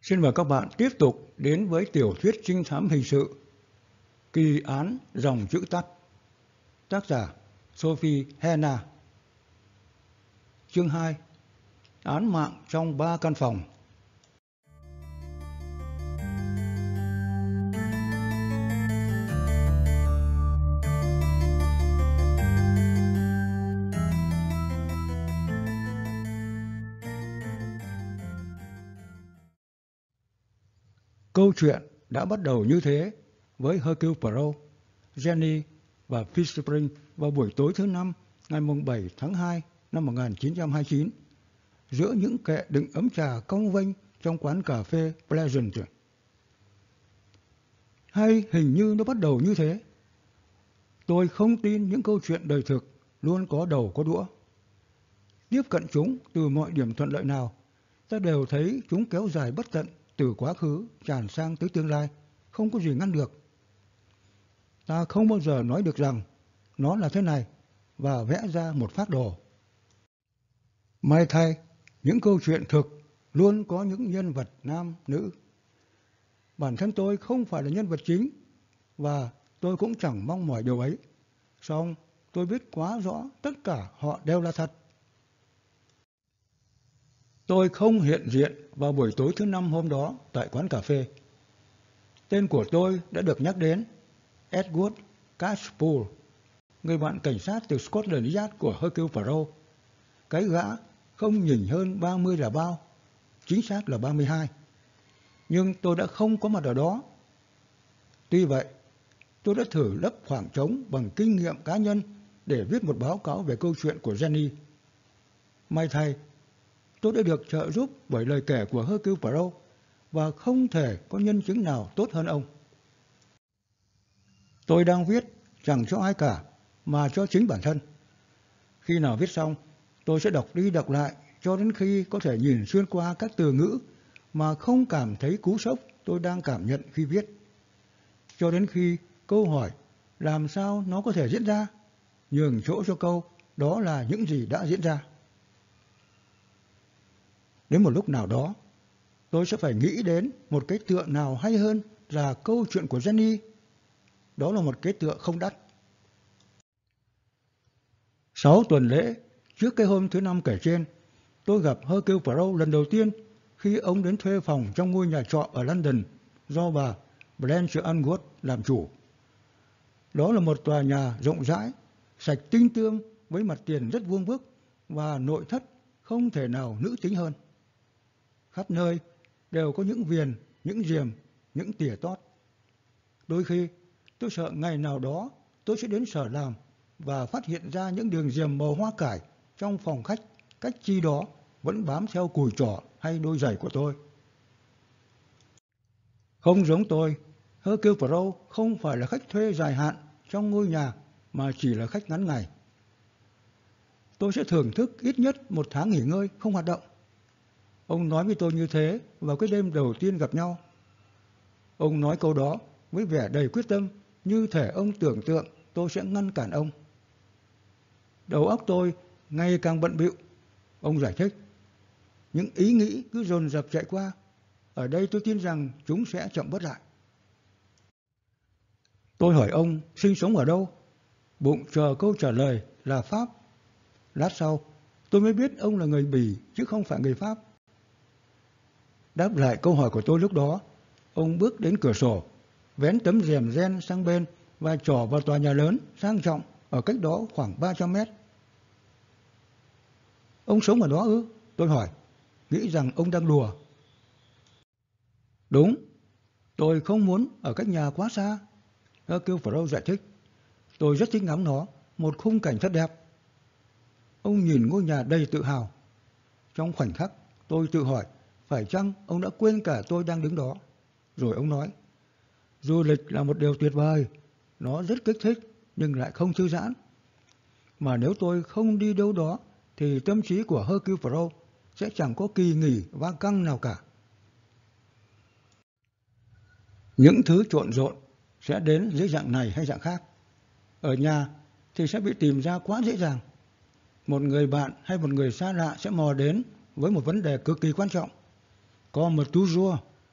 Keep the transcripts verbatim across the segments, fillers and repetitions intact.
Xin mời các bạn tiếp tục đến với tiểu thuyết trinh thám hình sự Kỳ án dòng chữ tắt. Tác giả Sophie Hannah. Chương hai. Án mạng trong ba căn phòng. Câu chuyện đã bắt đầu như thế với Hercule Poirot, Jenny và Fitz-Spring vào buổi tối thứ năm ngày bảy tháng hai năm một nghìn chín trăm hai mươi chín giữa những kệ đựng ấm trà cong vênh trong quán cà phê Pleasant. Hay hình như nó bắt đầu như thế. Tôi không tin những câu chuyện đời thực luôn có đầu có đũa. Tiếp cận chúng từ mọi điểm thuận lợi nào, ta đều thấy chúng kéo dài bất tận từ quá khứ tràn sang tới tương lai, không có gì ngăn được. Ta không bao giờ nói được rằng nó là thế này và vẽ ra một phác đồ. May thay, những câu chuyện thực luôn có những nhân vật nam, nữ. Bản thân tôi không phải là nhân vật chính và tôi cũng chẳng mong mỏi điều ấy. Song tôi biết quá rõ tất cả họ đều là thật. Tôi không hiện diện vào buổi tối thứ năm hôm đó tại quán cà phê. Tên của tôi đã được nhắc đến. Edward Catchpole, người bạn cảnh sát từ Scotland Yard của Hercule Poirot. Cái gã không nhỉnh hơn ba mươi là bao, chính xác là ba mươi hai. Nhưng tôi đã không có mặt ở đó. Tuy vậy, tôi đã thử lấp khoảng trống bằng kinh nghiệm cá nhân để viết một báo cáo về câu chuyện của Jenny. May thay, tôi đã được trợ giúp bởi lời kể của Hercule Poirot và không thể có nhân chứng nào tốt hơn ông. Tôi đang viết chẳng cho ai cả mà cho chính bản thân. Khi nào viết xong, tôi sẽ đọc đi đọc lại cho đến khi có thể nhìn xuyên qua các từ ngữ mà không cảm thấy cú sốc tôi đang cảm nhận khi viết. Cho đến khi câu hỏi làm sao nó có thể diễn ra, nhường chỗ cho câu đó là những gì đã diễn ra. Đến một lúc nào đó, tôi sẽ phải nghĩ đến một cái tựa nào hay hơn là câu chuyện của Jenny. Đó là một cái tựa không đắt. Sáu tuần lễ trước cái hôm thứ năm kể trên, tôi gặp Hercule Poirot lần đầu tiên khi ông đến thuê phòng trong ngôi nhà trọ ở London do bà Blanche Unworth làm chủ. Đó là một tòa nhà rộng rãi, sạch tinh tươm với mặt tiền rất vuông vức và nội thất không thể nào nữ tính hơn. Khắp nơi đều có những viền, những diềm, những tỉa tót. Đôi khi tôi sợ ngày nào đó tôi sẽ đến sở làm và phát hiện ra những đường diềm màu hoa cải trong phòng khách cách chi đó vẫn bám theo cùi trỏ hay đôi giày của tôi. Không giống tôi, Hercule Poirot không phải là khách thuê dài hạn trong ngôi nhà mà chỉ là khách ngắn ngày. Tôi sẽ thưởng thức ít nhất một tháng nghỉ ngơi không hoạt động. Ông nói với tôi như thế vào cái đêm đầu tiên gặp nhau. Ông nói câu đó với vẻ đầy quyết tâm, như thể ông tưởng tượng tôi sẽ ngăn cản ông. Đầu óc tôi ngày càng bận bịu. Ông giải thích. Những ý nghĩ cứ dồn dập chạy qua. Ở đây tôi tin rằng chúng sẽ chậm bớt lại. Tôi hỏi ông sinh sống ở đâu. Bụng chờ câu trả lời là Pháp. Lát sau, tôi mới biết ông là người Bỉ chứ không phải người Pháp. Đáp lại câu hỏi của tôi lúc đó, ông bước đến cửa sổ, vén tấm rèm ren sang bên và trỏ vào tòa nhà lớn sang trọng ở cách đó khoảng ba trăm mét. Ông sống ở đó ư? Tôi hỏi, nghĩ rằng ông đang đùa. Đúng, tôi không muốn ở cách nhà quá xa. Hercule Poirot giải thích. Tôi rất thích ngắm nó, một khung cảnh thật đẹp. Ông nhìn ngôi nhà đầy tự hào. Trong khoảnh khắc, tôi tự hỏi, phải chăng ông đã quên cả tôi đang đứng đó? Rồi ông nói, du lịch là một điều tuyệt vời, nó rất kích thích nhưng lại không thư giãn. Mà nếu tôi không đi đâu đó thì tâm trí của Hercule Poirot sẽ chẳng có kỳ nghỉ vang căng nào cả. Những thứ trộn rộn sẽ đến dưới dạng này hay dạng khác. Ở nhà thì sẽ bị tìm ra quá dễ dàng. Một người bạn hay một người xa lạ sẽ mò đến với một vấn đề cực kỳ quan trọng. Comme toujours,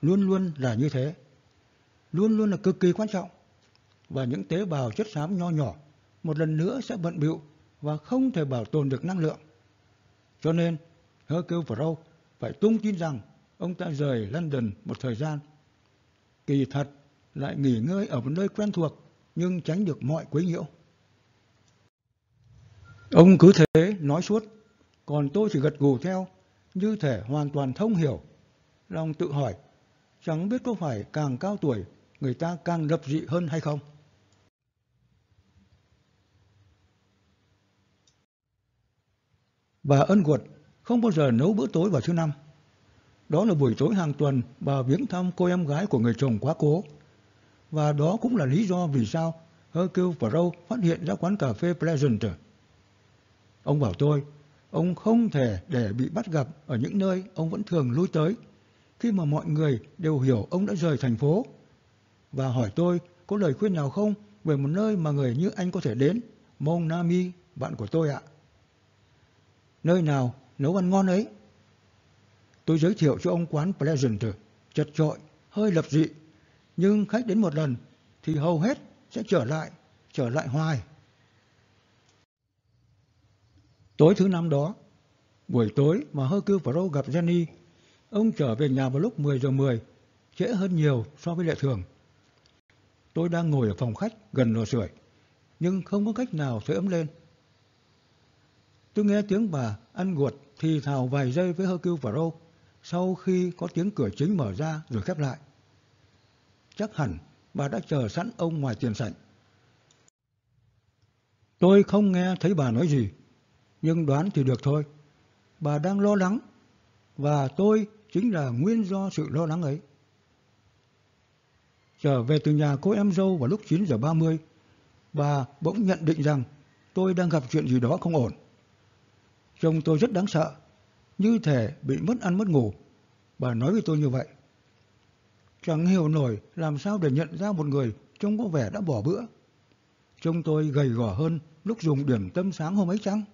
luôn luôn là như thế, luôn luôn là cực kỳ quan trọng. Và những tế bào chất xám nho nhỏ một lần nữa sẽ bận bịu và không thể bảo tồn được năng lượng. Cho nên Hercule Poirot phải tung tin rằng ông ta rời London một thời gian. Kỳ thật lại nghỉ ngơi ở một nơi quen thuộc nhưng tránh được mọi quấy nhiễu. Ông cứ thế nói suốt, còn tôi chỉ gật gù theo, như thể hoàn toàn thông hiểu. Lòng tự hỏi, chẳng biết có phải càng cao tuổi người ta càng lập dị hơn hay không. Bà Ân-Guột không bao giờ nấu bữa tối vào thứ năm. Đó là buổi tối hàng tuần bà viếng thăm cô em gái của người chồng quá cố. Và đó cũng là lý do vì sao Hercule Poirot phát hiện ra quán cà phê Pleasant. Ông bảo tôi, ông không thể để bị bắt gặp ở những nơi ông vẫn thường lui tới, khi mà mọi người đều hiểu ông đã rời thành phố. Và hỏi tôi có lời khuyên nào không về một nơi mà người như anh có thể đến, Mon Ami, bạn của tôi ạ. Nơi nào nấu ăn ngon ấy? Tôi giới thiệu cho ông quán Pleasant, chật chội, hơi lập dị, nhưng khách đến một lần thì hầu hết sẽ trở lại, trở lại hoài. Tối thứ năm đó, buổi tối mà Hercule Poirot gặp Jenny, ông trở về nhà vào lúc mười giờ mười, trễ hơn nhiều so với lệ thường. Tôi đang ngồi ở phòng khách gần lò sưởi, nhưng không có cách nào sưởi ấm lên. Tôi nghe tiếng bà Ân-Guột thì thào vài giây với Hercule Poirot sau khi có tiếng cửa chính mở ra rồi khép lại. Chắc hẳn bà đã chờ sẵn ông ngoài tiền sảnh. Tôi không nghe thấy bà nói gì, nhưng đoán thì được thôi. Bà đang lo lắng, và tôi chính là nguyên do sự lo lắng ấy. Trở về từ nhà cô em dâu vào lúc chín giờ ba mươi, bà bỗng nhận định rằng tôi đang gặp chuyện gì đó không ổn. Trông tôi rất đáng sợ, như thể bị mất ăn mất ngủ. Bà nói với tôi như vậy. Chẳng hiểu nổi làm sao để nhận ra một người trông có vẻ đã bỏ bữa. Trông tôi gầy gò hơn lúc dùng điểm tâm sáng hôm ấy chăng?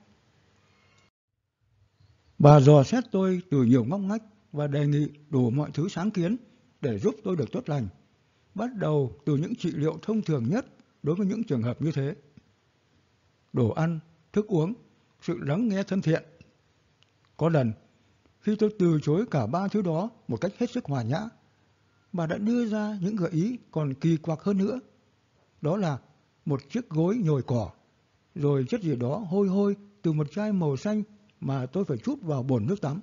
Bà dò xét tôi từ nhiều ngóc ngách và đề nghị đủ mọi thứ sáng kiến để giúp tôi được tốt lành, bắt đầu từ những trị liệu thông thường nhất đối với những trường hợp như thế. Đồ ăn, thức uống, sự lắng nghe thân thiện. Có lần, khi tôi từ chối cả ba thứ đó một cách hết sức hòa nhã, bà đã đưa ra những gợi ý còn kỳ quặc hơn nữa. Đó là một chiếc gối nhồi cỏ, rồi chất gì đó hôi hôi từ một chai màu xanh mà tôi phải trút vào bồn nước tắm.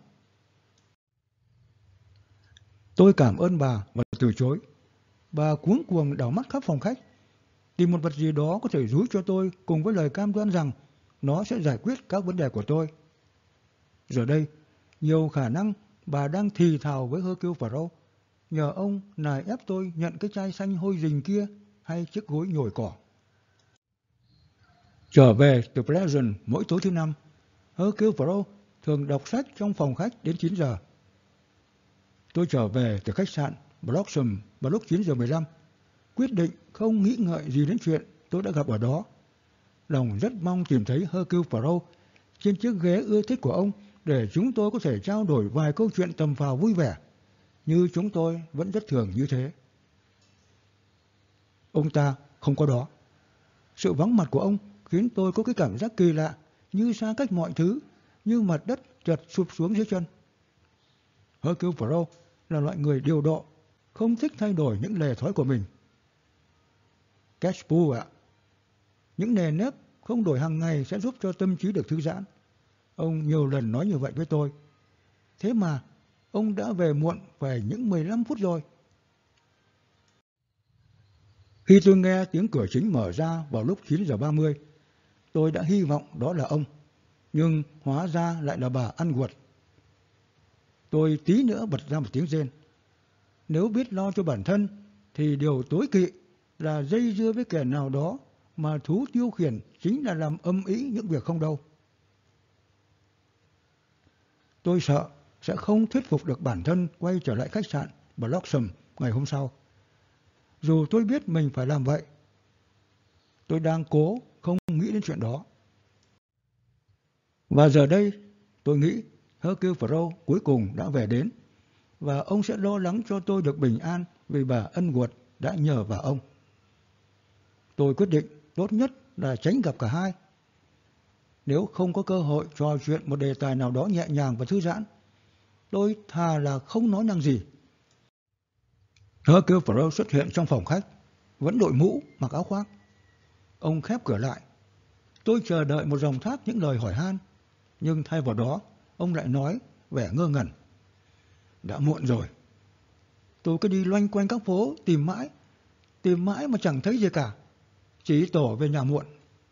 Tôi cảm ơn bà và từ chối. Bà cuống cuồng đảo mắt khắp phòng khách, tìm một vật gì đó có thể rúi cho tôi cùng với lời cam đoan rằng nó sẽ giải quyết các vấn đề của tôi. Giờ đây, nhiều khả năng bà đang thì thào với Hercule Poirot, nhờ ông nài ép tôi nhận cái chai xanh hôi rình kia hay chiếc gối nhồi cỏ. Trở về từ Pleasant mỗi tối thứ năm, Hercule Poirot thường đọc sách trong phòng khách đến chín giờ. Tôi trở về từ khách sạn Blossom vào lúc chín giờ mười lăm, quyết định không nghĩ ngợi gì đến chuyện tôi đã gặp ở đó. Lòng rất mong tìm thấy Hercule Poirot trên chiếc ghế ưa thích của ông để chúng tôi có thể trao đổi vài câu chuyện tầm phào vui vẻ, như chúng tôi vẫn rất thường như thế. Ông ta không có đó. Sự vắng mặt của ông khiến tôi có cái cảm giác kỳ lạ, như xa cách mọi thứ, như mặt đất chợt sụp xuống dưới chân. Hercule Poirot là loại người điều độ, không thích thay đổi những lề thói của mình. Cashpool ạ, những nề nếp không đổi hàng ngày sẽ giúp cho tâm trí được thư giãn. Ông nhiều lần nói như vậy với tôi. Thế mà, ông đã về muộn phải những mười lăm phút rồi. Khi tôi nghe tiếng cửa chính mở ra vào lúc chín giờ ba mươi, tôi đã hy vọng đó là ông, nhưng hóa ra lại là bà Ân-Guột. Tôi tí nữa bật ra một tiếng rên. Nếu biết lo cho bản thân, thì điều tối kỵ là dây dưa với kẻ nào đó mà thú tiêu khiển chính là làm âm ĩ những việc không đâu. Tôi sợ sẽ không thuyết phục được bản thân quay trở lại khách sạn Blossom ngày hôm sau. Dù tôi biết mình phải làm vậy, tôi đang cố không nghĩ đến chuyện đó. Và giờ đây, tôi nghĩ Hercule Poirot cuối cùng đã về đến, và ông sẽ lo lắng cho tôi được bình an vì bà Ân đã nhờ vào ông. Tôi quyết định tốt nhất là tránh gặp cả hai. Nếu không có cơ hội trò chuyện một đề tài nào đó nhẹ nhàng và thư giãn, tôi thà là không nói năng gì. Hercule Poirot xuất hiện trong phòng khách, vẫn đội mũ, mặc áo khoác. Ông khép cửa lại. Tôi chờ đợi một dòng thác những lời hỏi han, nhưng thay vào đó, ông lại nói vẻ ngơ ngẩn. Đã muộn rồi. Tôi cứ đi loanh quanh các phố tìm mãi, tìm mãi mà chẳng thấy gì cả. Chỉ tổ về nhà muộn.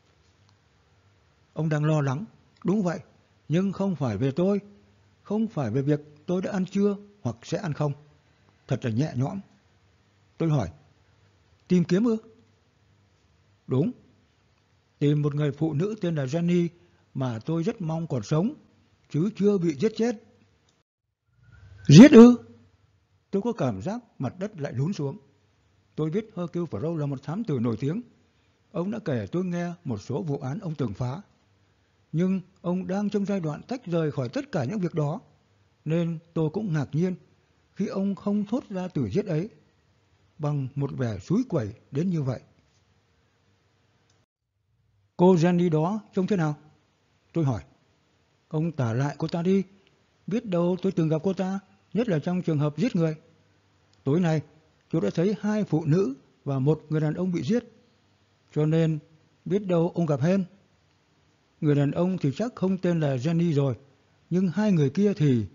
Ông đang lo lắng. Đúng vậy, nhưng không phải về tôi, không phải về việc tôi đã ăn trưa hoặc sẽ ăn không. Thật là nhẹ nhõm. Tôi hỏi, tìm kiếm ư? Đúng. Tìm một người phụ nữ tên là Jenny mà tôi rất mong còn sống, chứ chưa bị giết chết. Giết ư? Tôi có cảm giác mặt đất lại lún xuống. Tôi biết Hercule Poirot là một thám tử nổi tiếng. Ông đã kể tôi nghe một số vụ án ông từng phá. Nhưng ông đang trong giai đoạn tách rời khỏi tất cả những việc đó, nên tôi cũng ngạc nhiên khi ông không thốt ra từ giết ấy bằng một vẻ xúi quẩy đến như vậy. Cô Jenny đó trông thế nào? Tôi hỏi. Ông tả lại cô ta đi. Biết đâu tôi từng gặp cô ta, nhất là trong trường hợp giết người. Tối nay, tôi đã thấy hai phụ nữ và một người đàn ông bị giết. Cho nên, biết đâu ông gặp Hen. Người đàn ông thì chắc không tên là Jenny rồi, nhưng hai người kia thì...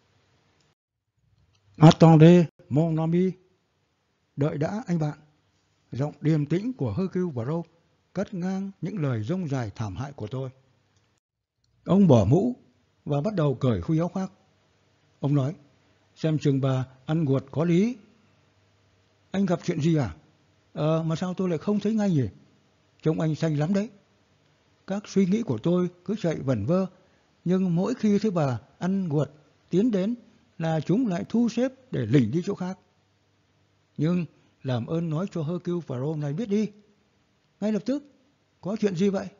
Attendez, mon ami. Đợi đã anh bạn. Giọng điềm tĩnh của Hercule Poirot cắt ngang những lời rông dài thảm hại của tôi. Ông bỏ mũ và bắt đầu cởi khuy áo khoác. Ông nói, xem chừng bà ăn guột có lý. Anh gặp chuyện gì à? Ờ, mà sao tôi lại không thấy ngay nhỉ? Trông anh xanh lắm đấy. Các suy nghĩ của tôi cứ chạy vẩn vơ, nhưng mỗi khi thấy bà ăn guột tiến đến là chúng lại thu xếp để lỉnh đi chỗ khác. Nhưng làm ơn nói cho Hercule Poirot này biết đi. Ngay lập tức, có chuyện gì vậy?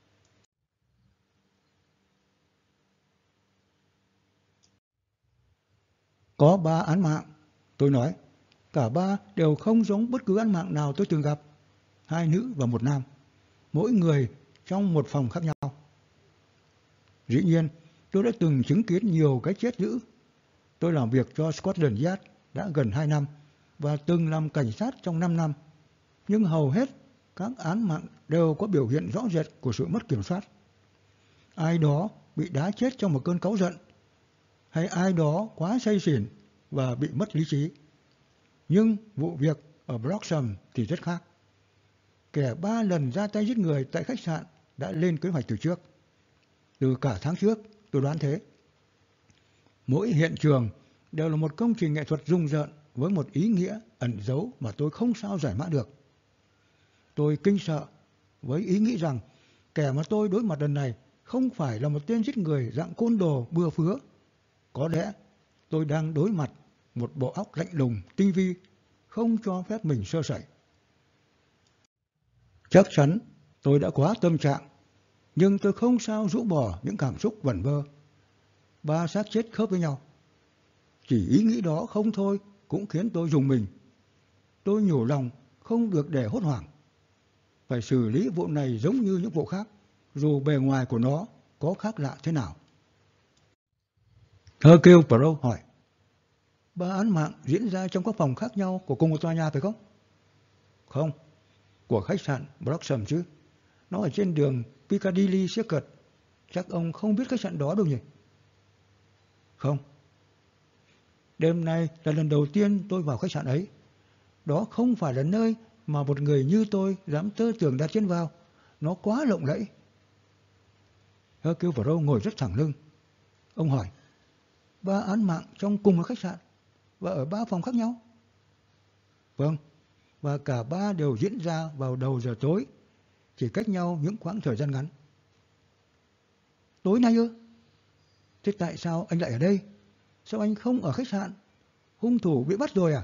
Có ba án mạng, tôi nói. Cả ba đều không giống bất cứ án mạng nào tôi từng gặp. Hai nữ và một nam, mỗi người trong một phòng khác nhau. Dĩ nhiên, tôi đã từng chứng kiến nhiều cái chết dữ. Tôi làm việc cho Scotland Yard đã gần hai năm và từng làm cảnh sát trong năm năm. Nhưng hầu hết các án mạng đều có biểu hiện rõ rệt của sự mất kiểm soát. Ai đó bị đá chết trong một cơn cáu giận, hay ai đó quá say xỉn và bị mất lý trí. Nhưng vụ việc ở Bloxham thì rất khác. Kẻ ba lần ra tay giết người tại khách sạn đã lên kế hoạch từ trước. Từ cả tháng trước, tôi đoán thế. Mỗi hiện trường đều là một công trình nghệ thuật rùng rợn với một ý nghĩa ẩn giấu mà tôi không sao giải mã được. Tôi kinh sợ với ý nghĩ rằng kẻ mà tôi đối mặt lần này không phải là một tên giết người dạng côn đồ bừa phứa. Có lẽ tôi đang đối mặt một bộ óc lạnh lùng, tinh vi, không cho phép mình sơ sẩy. Chắc chắn tôi đã quá tâm trạng, nhưng tôi không sao rũ bỏ những cảm xúc vẩn vơ. Ba xác chết khớp với nhau. Chỉ ý nghĩ đó không thôi cũng khiến tôi rùng mình. Tôi nhủ lòng không được để hốt hoảng. Phải xử lý vụ này giống như những vụ khác, dù bề ngoài của nó có khác lạ thế nào. Hercule Poirot hỏi, ba án mạng diễn ra trong các phòng khác nhau của cùng một tòa nhà phải không? Không, của khách sạn Bloxham chứ. Nó ở trên đường Piccadilly Circus. Chắc ông không biết khách sạn đó đâu nhỉ? Không. Đêm nay là lần đầu tiên tôi vào khách sạn ấy. Đó không phải là nơi mà một người như tôi dám tơ tưởng đặt chân vào. Nó quá lộng lẫy. Hercule Poirot ngồi rất thẳng lưng. Ông hỏi, ba án mạng trong cùng một khách sạn và ở ba phòng khác nhau? Vâng, và cả ba đều diễn ra vào đầu giờ tối, chỉ cách nhau những quãng thời gian ngắn. Tối nay ư? Thế tại sao anh lại ở đây? Sao anh không ở khách sạn? Hung thủ bị bắt rồi à?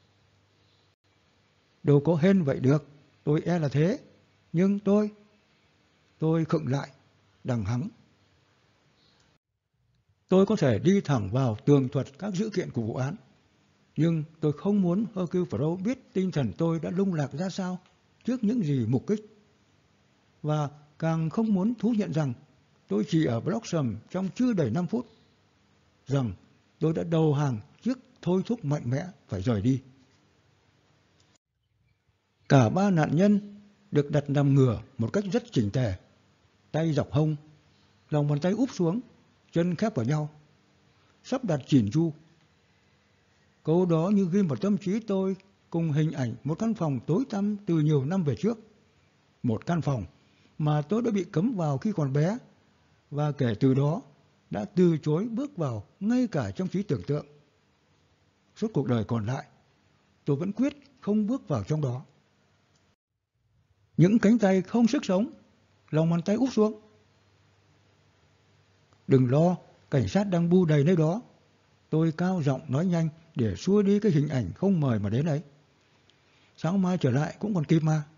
Đâu có hên vậy được, tôi e là thế. Nhưng tôi, tôi khựng lại, đằng hắng. Tôi có thể đi thẳng vào tường thuật các dữ kiện của vụ án, nhưng tôi không muốn Hercule Poirot biết tinh thần tôi đã lung lạc ra sao trước những gì mục kích. Và càng không muốn thú nhận rằng tôi chỉ ở Bloxham trong chưa đầy năm phút, rằng tôi đã đầu hàng trước thôi thúc mạnh mẽ phải rời đi. Cả ba nạn nhân được đặt nằm ngửa một cách rất chỉnh tề, tay dọc hông, lòng bàn tay úp xuống, chân khép vào nhau, sắp đặt chỉn chu. Câu đó như ghi vào tâm trí tôi cùng hình ảnh một căn phòng tối tăm từ nhiều năm về trước. Một căn phòng mà tôi đã bị cấm vào khi còn bé, và kể từ đó đã từ chối bước vào ngay cả trong trí tưởng tượng. Suốt cuộc đời còn lại, tôi vẫn quyết không bước vào trong đó. Những cánh tay không sức sống, lòng bàn tay úp xuống. Đừng lo, cảnh sát đang bu đầy nơi đó. Tôi cao giọng nói nhanh để xua đi cái hình ảnh không mời mà đến ấy. Sáng mai trở lại cũng còn kịp mà.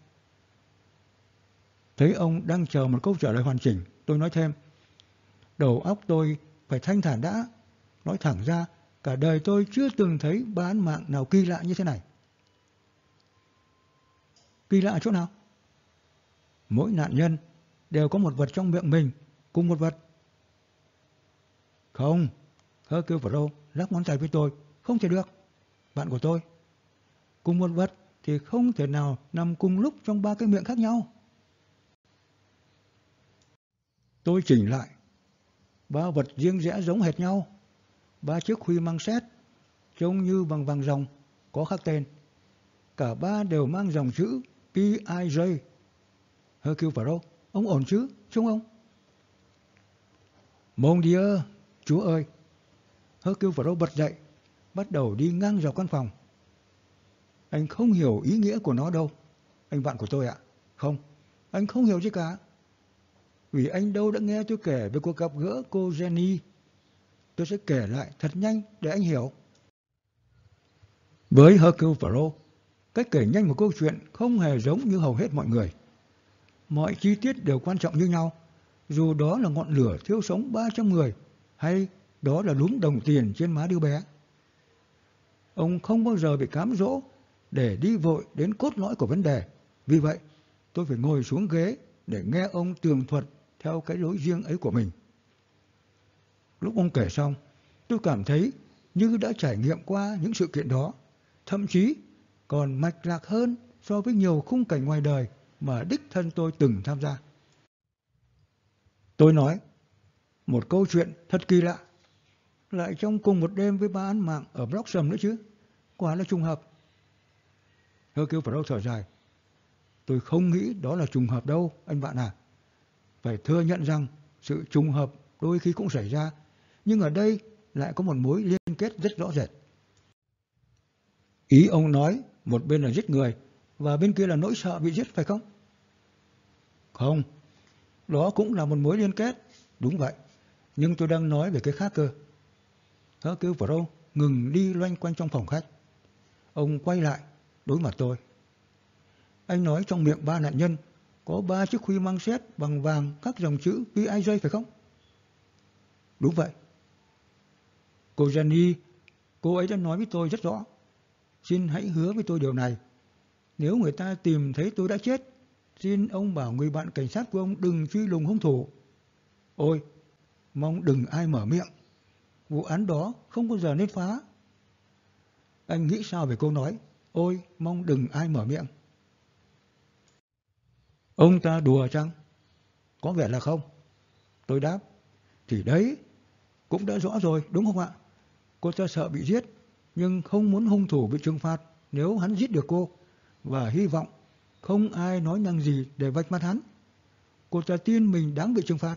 Thấy ông đang chờ một câu trả lời hoàn chỉnh, tôi nói thêm. Đầu óc tôi phải thanh thản đã. Nói thẳng ra, cả đời tôi chưa từng thấy ba án mạng nào kỳ lạ như thế này. Kỳ lạ chỗ nào? Mỗi nạn nhân đều có một vật trong miệng mình, cùng một vật. Không, Hercule Poirot lắc ngón tay với tôi. Không thể được. Bạn của tôi. Cùng một vật thì không thể nào nằm cùng lúc trong ba cái miệng khác nhau. Tôi chỉnh lại. Ba vật riêng rẽ giống hệt nhau. Ba chiếc khuy măng sét, trông như bằng vàng ròng, có khắc tên. Cả ba đều mang dòng chữ P I J. Hercule Poirot, ông ổn chứ, chúng ông? Mon Dieu, Chúa ơi! Hercule Poirot bật dậy, bắt đầu đi ngang dọc căn phòng. Anh không hiểu ý nghĩa của nó đâu, anh bạn của tôi ạ. Không, anh không hiểu gì cả. Vì anh đâu đã nghe tôi kể về cuộc gặp gỡ cô Jenny. Tôi sẽ kể lại thật nhanh để anh hiểu. Với Hercule Poirot, cách kể nhanh một câu chuyện không hề giống như hầu hết mọi người. Mọi chi tiết đều quan trọng như nhau, dù đó là ngọn lửa thiêu sống ba trăm người hay đó là lúm đồng tiền trên má đứa bé. Ông không bao giờ bị cám dỗ để đi vội đến cốt lõi của vấn đề. Vì vậy, tôi phải ngồi xuống ghế để nghe ông tường thuật theo cái lối riêng ấy của mình. Lúc ông kể xong, tôi cảm thấy như đã trải nghiệm qua những sự kiện đó, thậm chí còn mạch lạc hơn so với nhiều khung cảnh ngoài đời mà đích thân tôi từng tham gia. Tôi nói, một câu chuyện thật kỳ lạ, lại trong cùng một đêm với ba án mạng ở Bloxham nữa chứ, quả là trùng hợp. Hercule Poirot thở dài, tôi không nghĩ đó là trùng hợp đâu, anh bạn à. Phải thừa nhận rằng sự trùng hợp đôi khi cũng xảy ra, nhưng ở đây lại có một mối liên kết rất rõ rệt. Ý ông nói một bên là giết người và bên kia là nỗi sợ bị giết phải không? Không, đó cũng là một mối liên kết, đúng vậy, nhưng tôi đang nói về cái khác cơ. Hercule Poirot ngừng đi loanh quanh trong phòng khách. Ông quay lại, đối mặt tôi. Anh nói trong miệng ba nạn nhân có ba chiếc khuy măng sét bằng vàng các dòng chữ P I J phải không? Đúng vậy. Cô Jenny, cô ấy đã nói với tôi rất rõ. Xin hãy hứa với tôi điều này. Nếu người ta tìm thấy tôi đã chết, xin ông bảo người bạn cảnh sát của ông đừng truy lùng hung thủ. Ôi, mong đừng ai mở miệng. Vụ án đó không bao giờ nên phá. Anh nghĩ sao về câu nói, ôi, mong đừng ai mở miệng? Ông ta đùa chăng? Có vẻ là không. Tôi đáp, thì đấy, cũng đã rõ rồi, đúng không ạ? Cô ta sợ bị giết, nhưng không muốn hung thủ bị trừng phạt nếu hắn giết được cô, và hy vọng không ai nói năng gì để vạch mặt hắn. Cô ta tin mình đáng bị trừng phạt.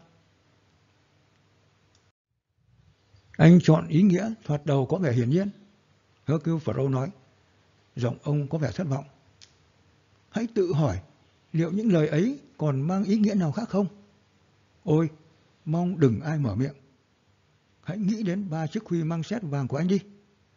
Anh chọn ý nghĩa thoạt đầu có vẻ hiển nhiên, Hercule Poirot nói. Giọng ông có vẻ thất vọng. Hãy tự hỏi, liệu những lời ấy còn mang ý nghĩa nào khác không? Ôi, mong đừng ai mở miệng. Hãy nghĩ đến ba chiếc khuy măng sét vàng của anh đi.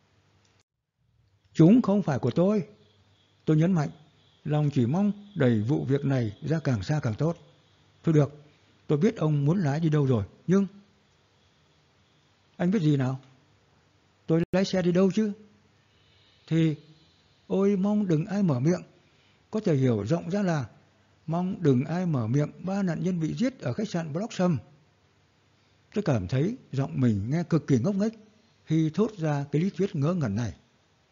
Chúng không phải của tôi. Tôi nhấn mạnh, lòng chỉ mong đẩy vụ việc này ra càng xa càng tốt. Thôi được, tôi biết ông muốn lái đi đâu rồi, nhưng... Anh biết gì nào? Tôi lái xe đi đâu chứ? Thì, ôi mong đừng ai mở miệng. Có thể hiểu rộng ra là mong đừng ai mở miệng ba nạn nhân bị giết ở khách sạn Blossom. Tôi cảm thấy giọng mình nghe cực kỳ ngốc nghếch khi thốt ra cái lý thuyết ngớ ngẩn này.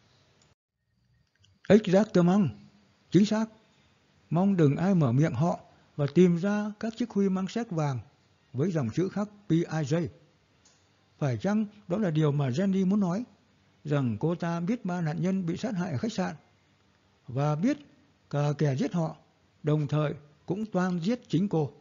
Exactement, chính xác. Mong đừng ai mở miệng họ và tìm ra các chiếc khuy mang séc vàng với dòng chữ khắc pê i jay. Phải chăng đó là điều mà Jenny muốn nói, rằng cô ta biết ba nạn nhân bị sát hại ở khách sạn và biết cả kẻ giết họ, đồng thời cũng toan giết chính cô.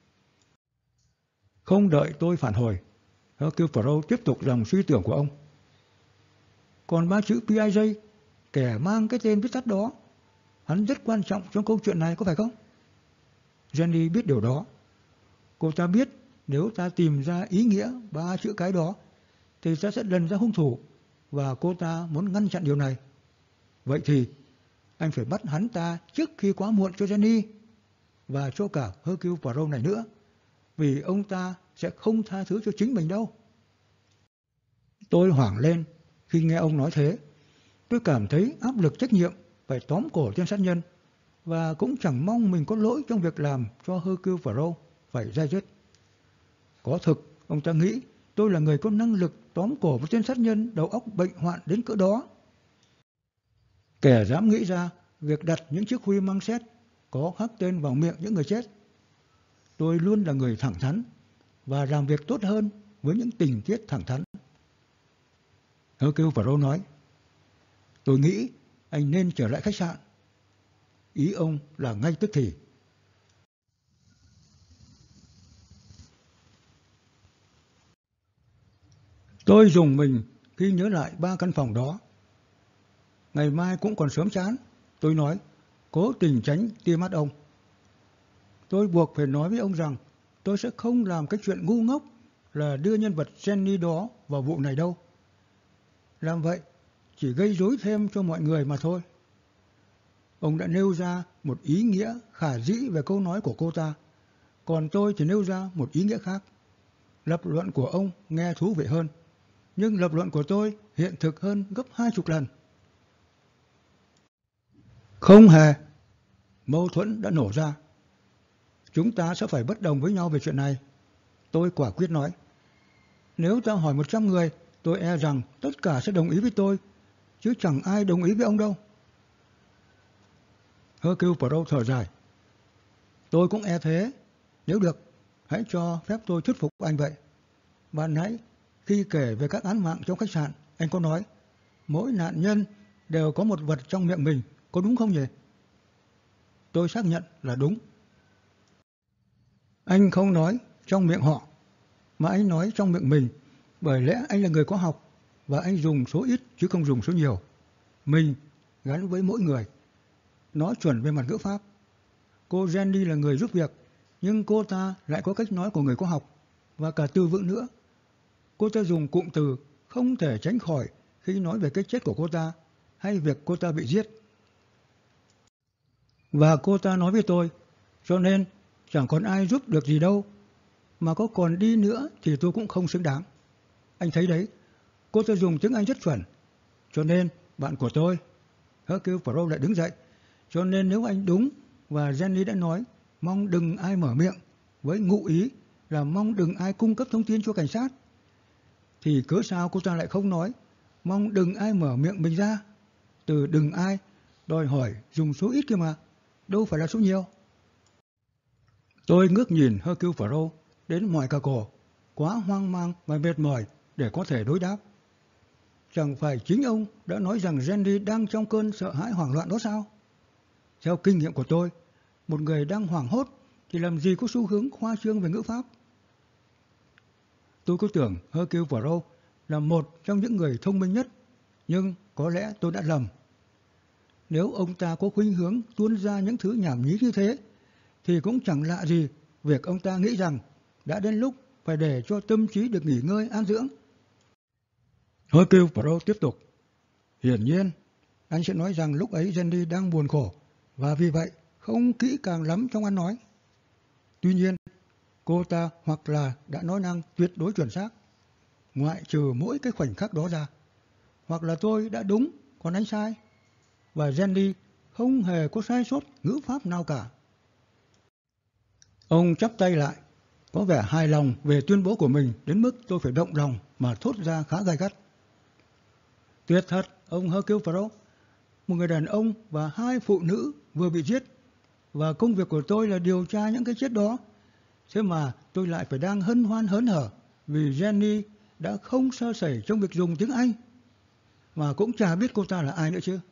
Không đợi tôi phản hồi, Hercule Poirot tiếp tục dòng suy tưởng của ông. Còn ba chữ pê i jay, kẻ mang cái tên viết tắt đó, hắn rất quan trọng trong câu chuyện này, có phải không? Jenny biết điều đó. Cô ta biết nếu ta tìm ra ý nghĩa ba chữ cái đó, thì ta sẽ lần ra hung thủ, và cô ta muốn ngăn chặn điều này. Vậy thì, anh phải bắt hắn ta trước khi quá muộn cho Jenny, và cho cả Hercule Poirot này nữa, vì ông ta sẽ không tha thứ cho chính mình đâu. Tôi hoảng lên khi nghe ông nói thế. Tôi cảm thấy áp lực trách nhiệm phải tóm cổ tên sát nhân, và cũng chẳng mong mình có lỗi trong việc làm cho Hercule Poirot phải day dứt. Có thực, ông ta nghĩ tôi là người có năng lực tóm cổ một tên sát nhân đầu óc bệnh hoạn đến cỡ đó. Kẻ dám nghĩ ra việc đặt những chiếc khuy mang sét có khắc tên vào miệng những người chết. Tôi luôn là người thẳng thắn và làm việc tốt hơn với những tình tiết thẳng thắn. Hercule Poirot nói, tôi nghĩ anh nên trở lại khách sạn. Ý ông là ngay tức thì. Tôi rùng mình khi nhớ lại ba căn phòng đó. Ngày mai cũng còn sớm chán, tôi nói, cố tình tránh tia mắt ông. Tôi buộc phải nói với ông rằng tôi sẽ không làm cái chuyện ngu ngốc là đưa nhân vật Jenny đó vào vụ này đâu. Làm vậy chỉ gây rối thêm cho mọi người mà thôi. Ông đã nêu ra một ý nghĩa khả dĩ về câu nói của cô ta, còn tôi thì nêu ra một ý nghĩa khác. Lập luận của ông nghe thú vị hơn, nhưng lập luận của tôi hiện thực hơn gấp hai chục lần. Không hề. Mâu thuẫn đã nổ ra. Chúng ta sẽ phải bất đồng với nhau về chuyện này. Tôi quả quyết nói. Nếu ta hỏi một trăm người, tôi e rằng tất cả sẽ đồng ý với tôi, chứ chẳng ai đồng ý với ông đâu. Hercule Poirot thở dài. Tôi cũng e thế. Nếu được, hãy cho phép tôi thuyết phục anh vậy. Ban nãy, khi kể về các án mạng trong khách sạn, anh có nói, mỗi nạn nhân đều có một vật trong miệng mình, có đúng không nhỉ? Tôi xác nhận là đúng. Anh không nói trong miệng họ, mà anh nói trong miệng mình, bởi lẽ anh là người có học, và anh dùng số ít chứ không dùng số nhiều. Mình gắn với mỗi người. Nó chuẩn về mặt ngữ pháp. Cô Jenny là người giúp việc, nhưng cô ta lại có cách nói của người có học, và cả từ vựng nữa. Cô ta dùng cụm từ không thể tránh khỏi khi nói về cái chết của cô ta, hay việc cô ta bị giết. Và cô ta nói với tôi, cho nên chẳng còn ai giúp được gì đâu, mà có còn đi nữa thì tôi cũng không xứng đáng. Anh thấy đấy, cô ta dùng tiếng Anh rất chuẩn. Cho nên, bạn của tôi, Hercule Poirot lại đứng dậy, cho nên nếu anh đúng và Jenny đã nói mong đừng ai mở miệng với ngụ ý là mong đừng ai cung cấp thông tin cho cảnh sát, thì cớ sao cô ta lại không nói mong đừng ai mở miệng mình ra? Từ đừng ai đòi hỏi dùng số ít kia mà, đâu phải là số nhiều. Tôi ngước nhìn Hercule Poirot đến mỏi cả cổ, quá hoang mang và mệt mỏi để có thể đối đáp. Chẳng phải chính ông đã nói rằng Jenny đang trong cơn sợ hãi hoảng loạn đó sao? Theo kinh nghiệm của tôi, một người đang hoảng hốt thì làm gì có xu hướng khoa trương về ngữ pháp. Tôi cứ tưởng Hercule Poirot là một trong những người thông minh nhất, nhưng có lẽ tôi đã lầm. Nếu ông ta có khuynh hướng tuôn ra những thứ nhảm nhí như thế, thì cũng chẳng lạ gì việc ông ta nghĩ rằng đã đến lúc phải để cho tâm trí được nghỉ ngơi an dưỡng. Hercule Poirot tiếp tục. Hiển nhiên, anh sẽ nói rằng lúc ấy Jenny đang buồn khổ, và vì vậy không kỹ càng lắm trong ăn nói. Tuy nhiên, cô ta hoặc là đã nói năng tuyệt đối chuẩn xác. ngoại trừ mỗi cái khoảnh khắc đó ra. Hoặc là tôi đã đúng, còn anh sai. Và Jenny không hề có sai sót ngữ pháp nào cả. Ông chắp tay lại, có vẻ hài lòng về tuyên bố của mình đến mức tôi phải động lòng mà thốt ra khá gay gắt. Tuyệt thật, ông Hercule Poirot, một người đàn ông và hai phụ nữ vừa bị giết, và công việc của tôi là điều tra những cái chết đó. Thế mà tôi lại phải đang hân hoan hớn hở vì Jenny đã không sơ sẩy trong việc dùng tiếng Anh, mà cũng chả biết cô ta là ai nữa chứ.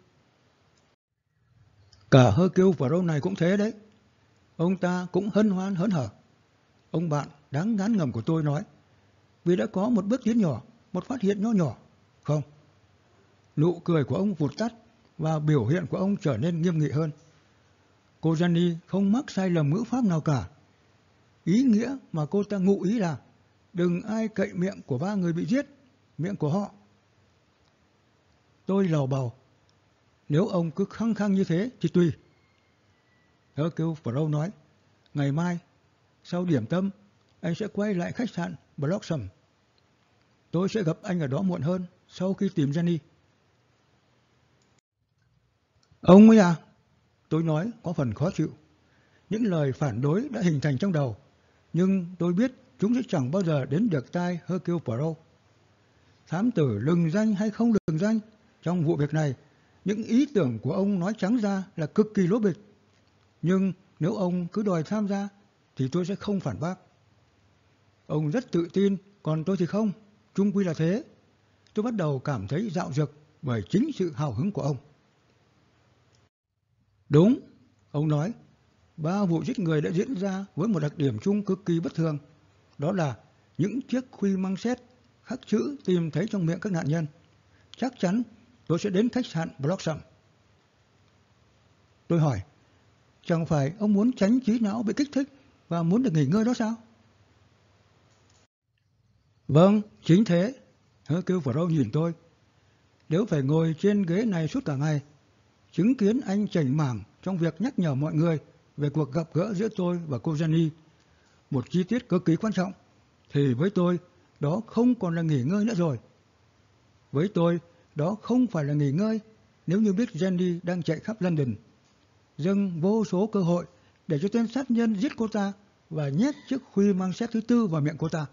Cả Hercule Poirot này cũng thế đấy. Ông ta cũng hân hoan hớn hở. Ông bạn đáng ngán ngẩm của tôi nói, vì đã có một bước tiến nhỏ, một phát hiện nho nhỏ. Không. Nụ cười của ông vụt tắt và biểu hiện của ông trở nên nghiêm nghị hơn. Cô Jenny không mắc sai lầm ngữ pháp nào cả. Ý nghĩa mà cô ta ngụ ý là đừng ai cậy miệng của ba người bị giết, miệng của họ. Tôi lầu bầu. Nếu ông cứ khăng khăng như thế thì tùy. Hercule Poirot nói, ngày mai, sau điểm tâm, anh sẽ quay lại khách sạn Blossom. Tôi sẽ gặp anh ở đó muộn hơn sau khi tìm Jenny. Ông ấy à? Tôi nói có phần khó chịu. Những lời phản đối đã hình thành trong đầu, nhưng tôi biết chúng sẽ chẳng bao giờ đến được tai Hercule Poirot. Thám tử lừng danh hay không lừng danh, trong vụ việc này, những ý tưởng của ông nói trắng ra là cực kỳ lố bịch. Nhưng nếu ông cứ đòi tham gia, thì tôi sẽ không phản bác. Ông rất tự tin, còn tôi thì không. Chung quy là thế. Tôi bắt đầu cảm thấy dạo dực bởi chính sự hào hứng của ông. Đúng, ông nói, ba vụ giết người đã diễn ra với một đặc điểm chung cực kỳ bất thường. Đó là những chiếc khuy măng sét khắc chữ tìm thấy trong miệng các nạn nhân. Chắc chắn tôi sẽ đến khách sạn Blossom. Tôi hỏi, chẳng phải ông muốn tránh trí não bị kích thích và muốn được nghỉ ngơi đó sao? Vâng, chính thế. Hercule Poirot nhìn tôi. Nếu phải ngồi trên ghế này suốt cả ngày, chứng kiến anh chảnh mảng trong việc nhắc nhở mọi người về cuộc gặp gỡ giữa tôi và cô Jenny, một chi tiết cực kỳ quan trọng, thì với tôi, đó không còn là nghỉ ngơi nữa rồi. Với tôi, đó không phải là nghỉ ngơi nếu như biết Jenny đang chạy khắp London, dâng vô số cơ hội để cho tên sát nhân giết cô ta và nhét chiếc khuy mang xét thứ tư vào miệng cô ta.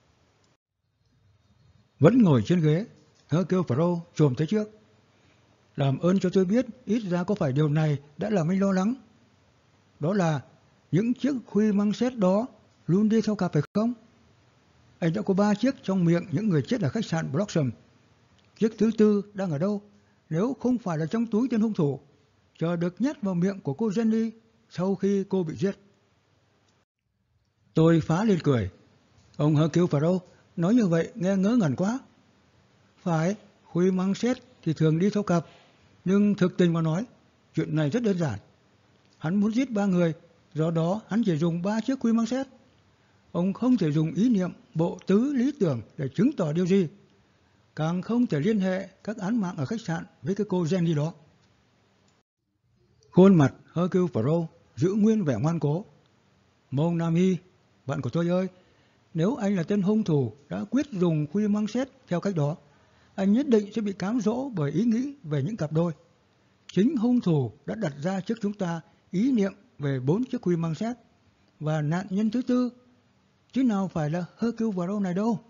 Vẫn ngồi trên ghế, Hercule Poirot chồm tới trước. Làm ơn cho tôi biết ít ra có phải điều này đã làm anh lo lắng. Đó là những chiếc khuy măng sét đó luôn đi theo cặp phải không? Anh đã có ba chiếc trong miệng những người chết ở khách sạn Blossom. Chiếc thứ tư đang ở đâu nếu không phải là trong túi tên hung thủ, chờ được nhét vào miệng của cô Jenny sau khi cô bị giết? Tôi phá lên cười. Ông Hercule Poirot nói như vậy nghe ngớ ngẩn quá. Phải, khuy măng sét thì thường đi theo cặp, nhưng thực tình mà nói, chuyện này rất đơn giản. Hắn muốn giết ba người, do đó hắn chỉ dùng ba chiếc khuy măng sét. Ông không thể dùng ý niệm, bộ tứ, lý tưởng để chứng tỏ điều gì. Càng không thể liên hệ các án mạng ở khách sạn với cái cô Jenny đó. Khuôn mặt Hercule Poirot giữ nguyên vẻ ngoan cố. Mon ami, bạn của tôi ơi, nếu anh là tên hung thủ đã quyết dùng khuy măng sét theo cách đó, anh nhất định sẽ bị cám dỗ bởi ý nghĩ về những cặp đôi. Chính hung thủ đã đặt ra trước chúng ta ý niệm về bốn chiếc khuy măng sét và nạn nhân thứ tư, chứ nào phải là Hercule Poirot này đâu.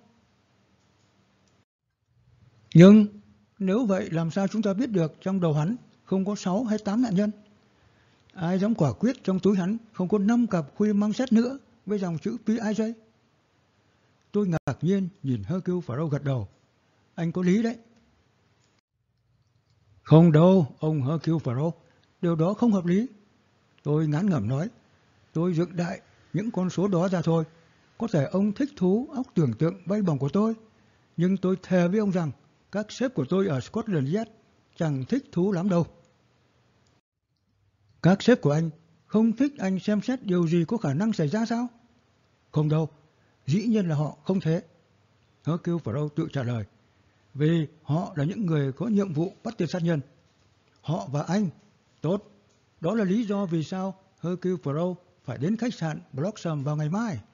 Nhưng nếu vậy làm sao chúng ta biết được trong đầu hắn không có sáu hay tám nạn nhân? Ai dám quả quyết trong túi hắn không có năm cặp khuy măng sét nữa với dòng chữ pê i jay? Tôi ngạc nhiên nhìn Hercule Poirot gật đầu. Anh có lý đấy. Không đâu, ông Hercule Poirot, điều đó không hợp lý. Tôi ngán ngẩm nói, tôi dựng đại những con số đó ra thôi. Có thể ông thích thú óc tưởng tượng bay bổng của tôi, nhưng tôi thề với ông rằng các sếp của tôi ở Scotland Yard chẳng thích thú lắm đâu. Các sếp của anh không thích anh xem xét điều gì có khả năng xảy ra sao? Không đâu, dĩ nhiên là họ không thế. Hercule Poirot tự trả lời. Vì họ là những người có nhiệm vụ bắt tiền sát nhân. Họ và anh. Tốt. Đó là lý do vì sao Hercule Poirot phải đến khách sạn Blossom vào ngày mai.